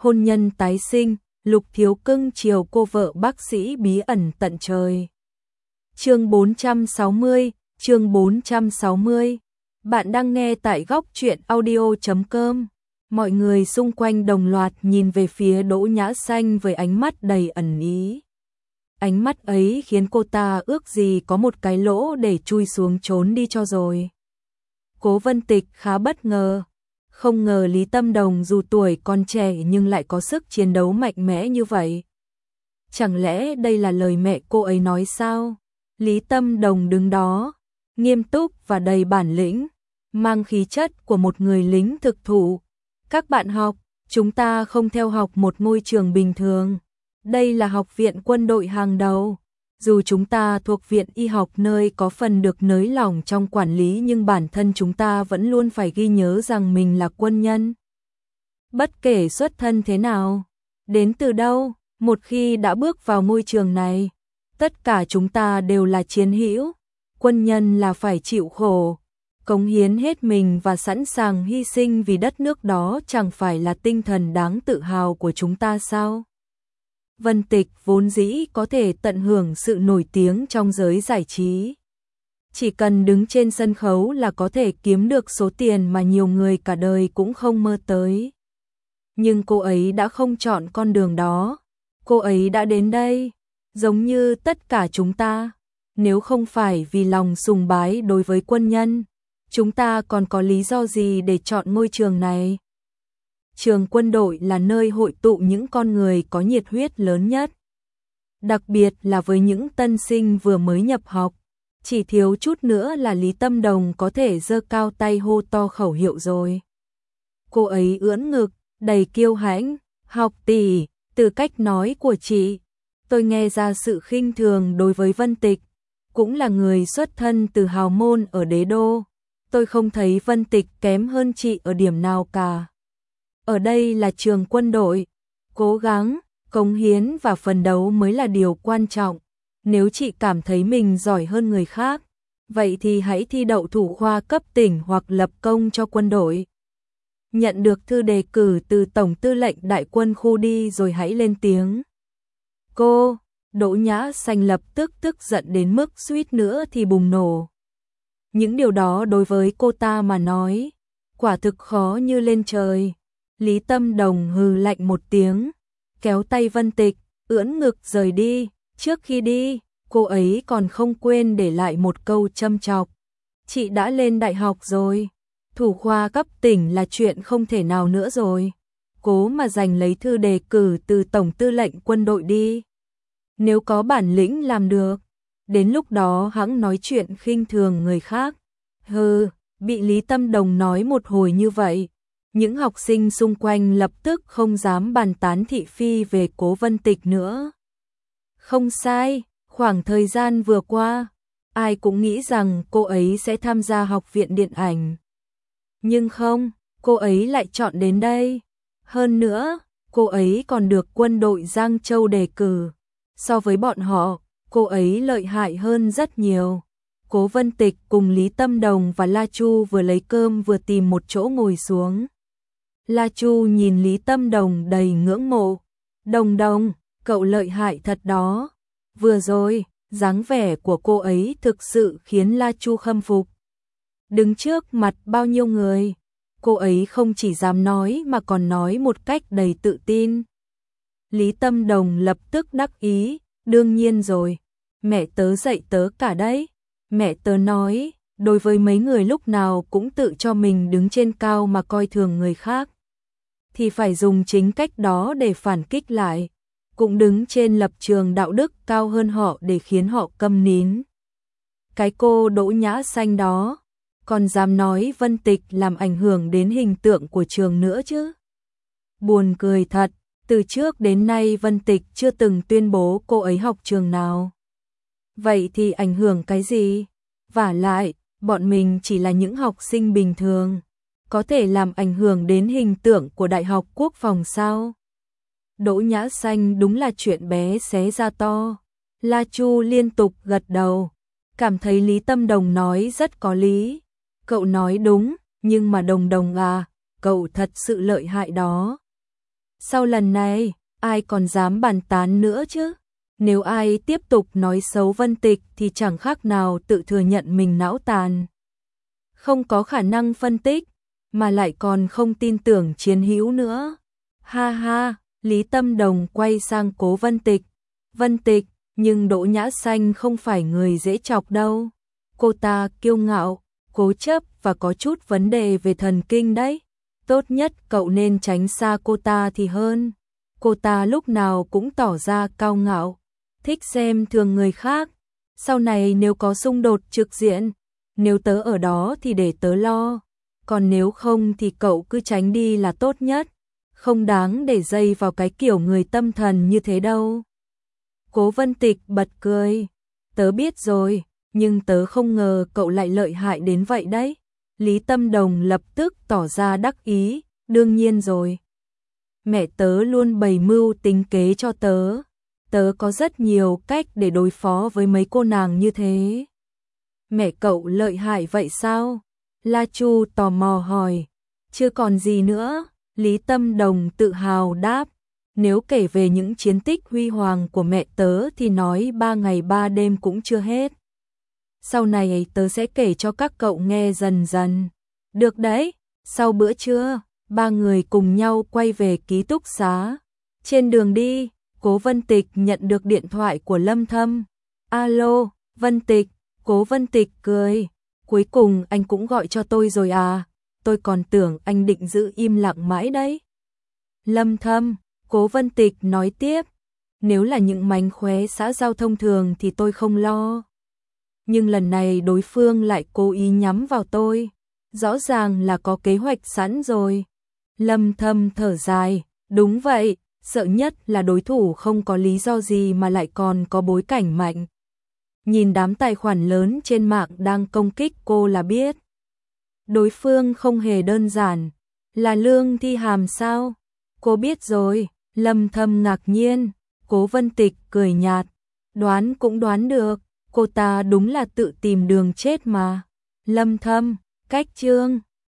hôn nhân tái sinh, Lục Thiếu cưng chiều cô vợ bác sĩ bí ẩn tận trời. Chương 460. Bạn đang nghe tại góc truyện audio.com. Mọi người xung quanh đồng loạt nhìn về phía Đỗ Nhã Xanh với ánh mắt đầy ẩn ý. Ánh mắt ấy khiến cô ta ước gì có một cái lỗ để chui xuống trốn đi cho rồi. Cố Vân Tịch khá bất ngờ. Không ngờ Lý Tâm Đồng dù tuổi còn trẻ nhưng lại có sức chiến đấu mạnh mẽ như vậy. Chẳng lẽ đây là lời mẹ cô ấy nói sao? Lý Tâm Đồng đứng đó, nghiêm túc và đầy bản lĩnh, mang khí chất của một người lính thực thụ. Các bạn học, chúng ta không theo học một ngôi trường bình thường. Đây là học viện quân đội hàng đầu. Dù chúng ta thuộc viện y học nơi có phần được nới lỏng trong quản lý nhưng bản thân chúng ta vẫn luôn phải ghi nhớ rằng mình là quân nhân. Bất kể xuất thân thế nào, đến từ đâu, một khi đã bước vào môi trường này, tất cả chúng ta đều là chiến hữu. Quân nhân là phải chịu khổ, cống hiến hết mình và sẵn sàng hy sinh vì đất nước, đó chẳng phải là tinh thần đáng tự hào của chúng ta sao? Vân Tịch vốn dĩ có thể tận hưởng sự nổi tiếng trong giới giải trí. Chỉ cần đứng trên sân khấu là có thể kiếm được số tiền mà nhiều người cả đời cũng không mơ tới. Nhưng cô ấy đã không chọn con đường đó. Cô ấy đã đến đây, giống như tất cả chúng ta. Nếu không phải vì lòng sùng bái đối với quân nhân, chúng ta còn có lý do gì để chọn ngôi trường này? Trường quân đội là nơi hội tụ những con người có nhiệt huyết lớn nhất. Đặc biệt là với những tân sinh vừa mới nhập học, chỉ thiếu chút nữa là Lý Tâm Đồng có thể giơ cao tay hô to khẩu hiệu rồi. Cô ấy ưỡn ngực, đầy kiêu hãnh, "Học tỷ, từ cách nói của chị, tôi nghe ra sự khinh thường đối với Vân Tịch, cũng là người xuất thân từ hào môn ở đế đô. Tôi không thấy Vân Tịch kém hơn chị ở điểm nào cả. Ở đây là trường quân đội, cố gắng, cống hiến và phấn đấu mới là điều quan trọng. Nếu chị cảm thấy mình giỏi hơn người khác, vậy thì hãy thi đậu thủ khoa cấp tỉnh hoặc lập công cho quân đội. Nhận được thư đề cử từ Tổng tư lệnh đại quân khu đi rồi hãy lên tiếng." Cô, Đỗ Nhã Xanh lập tức tức giận đến mức suýt nữa thì bùng nổ. Những điều đó đối với cô ta mà nói, quả thực khó như lên trời. Lý Tâm Đồng hừ lạnh một tiếng, kéo tay Vân Tịch, ưỡn ngực rời đi. Trước khi đi, cô ấy còn không quên để lại một câu châm chọc. "Chị đã lên đại học rồi, thủ khoa cấp tỉnh là chuyện không thể nào nữa rồi. Cố mà giành lấy thư đề cử từ Tổng tư lệnh quân đội đi. Nếu có bản lĩnh làm được, đến lúc đó hẵng nói chuyện khinh thường người khác." Hừ, bị Lý Tâm Đồng nói một hồi như vậy, những học sinh xung quanh lập tức không dám bàn tán thị phi về Cố Vân Tịch nữa. Không sai, khoảng thời gian vừa qua, ai cũng nghĩ rằng cô ấy sẽ tham gia học viện điện ảnh. Nhưng không, cô ấy lại chọn đến đây. Hơn nữa, cô ấy còn được quân đội Giang Châu đề cử. So với bọn họ, cô ấy lợi hại hơn rất nhiều. Cố Vân Tịch cùng Lý Tâm Đồng và La Chu vừa lấy cơm vừa tìm một chỗ ngồi xuống. La Chu nhìn Lý Tâm Đồng đầy ngưỡng mộ. "Đồng Đồng, cậu lợi hại thật đó." Vừa rồi, dáng vẻ của cô ấy thực sự khiến La Chu khâm phục. Đứng trước mặt bao nhiêu người, cô ấy không chỉ dám nói mà còn nói một cách đầy tự tin. Lý Tâm Đồng lập tức đắc ý, "Đương nhiên rồi, mẹ tớ dạy tớ cả đấy. Mẹ tớ nói, đối với mấy người lúc nào cũng tự cho mình đứng trên cao mà coi thường người khác, thì phải dùng chính cách đó để phản kích lại, cũng đứng trên lập trường đạo đức cao hơn họ để khiến họ câm nín. Cái cô Đỗ Nhã Xanh đó, còn dám nói Vân Tịch làm ảnh hưởng đến hình tượng của trường nữa chứ. Buồn cười thật, từ trước đến nay Vân Tịch chưa từng tuyên bố cô ấy học trường nào. Vậy thì ảnh hưởng cái gì? Vả lại, bọn mình chỉ là những học sinh bình thường, có thể làm ảnh hưởng đến hình tượng của Đại học Quốc phòng sao?" Đỗ Nhã Xanh đúng là chuyện bé xé ra to. La Chu liên tục gật đầu, cảm thấy Lý Tâm Đồng nói rất có lý. "Cậu nói đúng, nhưng mà Đồng Đồng à, cậu thật sự lợi hại đó. Sau lần này, ai còn dám bàn tán nữa chứ? Nếu ai tiếp tục nói xấu Vân Tịch thì chẳng khác nào tự thừa nhận mình não tàn. Không có khả năng phân tích, mà lại còn không tin tưởng chiến hữu nữa. Ha ha, Lý Tâm Đồng quay sang Cố Vân Tịch. Vân Tịch, nhưng Đỗ Nhã Xanh không phải người dễ chọc đâu. Cô ta kiêu ngạo, cố chấp và có chút vấn đề về thần kinh đấy. Tốt nhất cậu nên tránh xa cô ta thì hơn. Cô ta lúc nào cũng tỏ ra cao ngạo, thích xem thường người khác. Sau này nếu có xung đột trực diện, nếu tớ ở đó thì để tớ lo. Còn nếu không thì cậu cứ tránh đi là tốt nhất. Không đáng để dây vào cái kiểu người tâm thần như thế đâu. Cố Vân Tịch bật cười. Tớ biết rồi, nhưng tớ không ngờ cậu lại lợi hại đến vậy đấy. Lý Tâm Đồng lập tức tỏ ra đắc ý. Đương nhiên rồi. Mẹ tớ luôn bày mưu tính kế cho tớ. Tớ có rất nhiều cách để đối phó với mấy cô nàng như thế. Mẹ cậu lợi hại vậy sao? La Chu tò mò hỏi. Chưa còn gì nữa, Lý Tâm Đồng tự hào đáp. Nếu kể về những chiến tích huy hoàng của mẹ tớ thì nói 3 ngày 3 đêm cũng chưa hết. Sau này tớ sẽ kể cho các cậu nghe dần dần. Được đấy, sau bữa trưa, ba người cùng nhau quay về ký túc xá. Trên đường đi, Cố Vân Tịch nhận được điện thoại của Lâm Thâm. Alo, Vân Tịch, Cố Vân Tịch cười. Cuối cùng anh cũng gọi cho tôi rồi à, tôi còn tưởng anh định giữ im lặng mãi đấy. Lâm Thâm, Cố Vân Tịch nói tiếp. Nếu là những mánh khóe xã giao thông thường thì tôi không lo. Nhưng lần này đối phương lại cố ý nhắm vào tôi. Rõ ràng là có kế hoạch sẵn rồi. Lâm Thâm thở dài. Đúng vậy, sợ nhất là đối thủ không có lý do gì mà lại còn có bối cảnh mạnh. Nhìn đám tài khoản lớn trên mạng đang công kích cô là biết. Đối phương không hề đơn giản. Là Lương Thi Hàm sao? Cô biết rồi. Lâm Thâm ngạc nhiên. Cố Vân Tịch cười nhạt. Đoán cũng đoán được. Cô ta đúng là tự tìm đường chết mà. Lâm Thâm, cách chương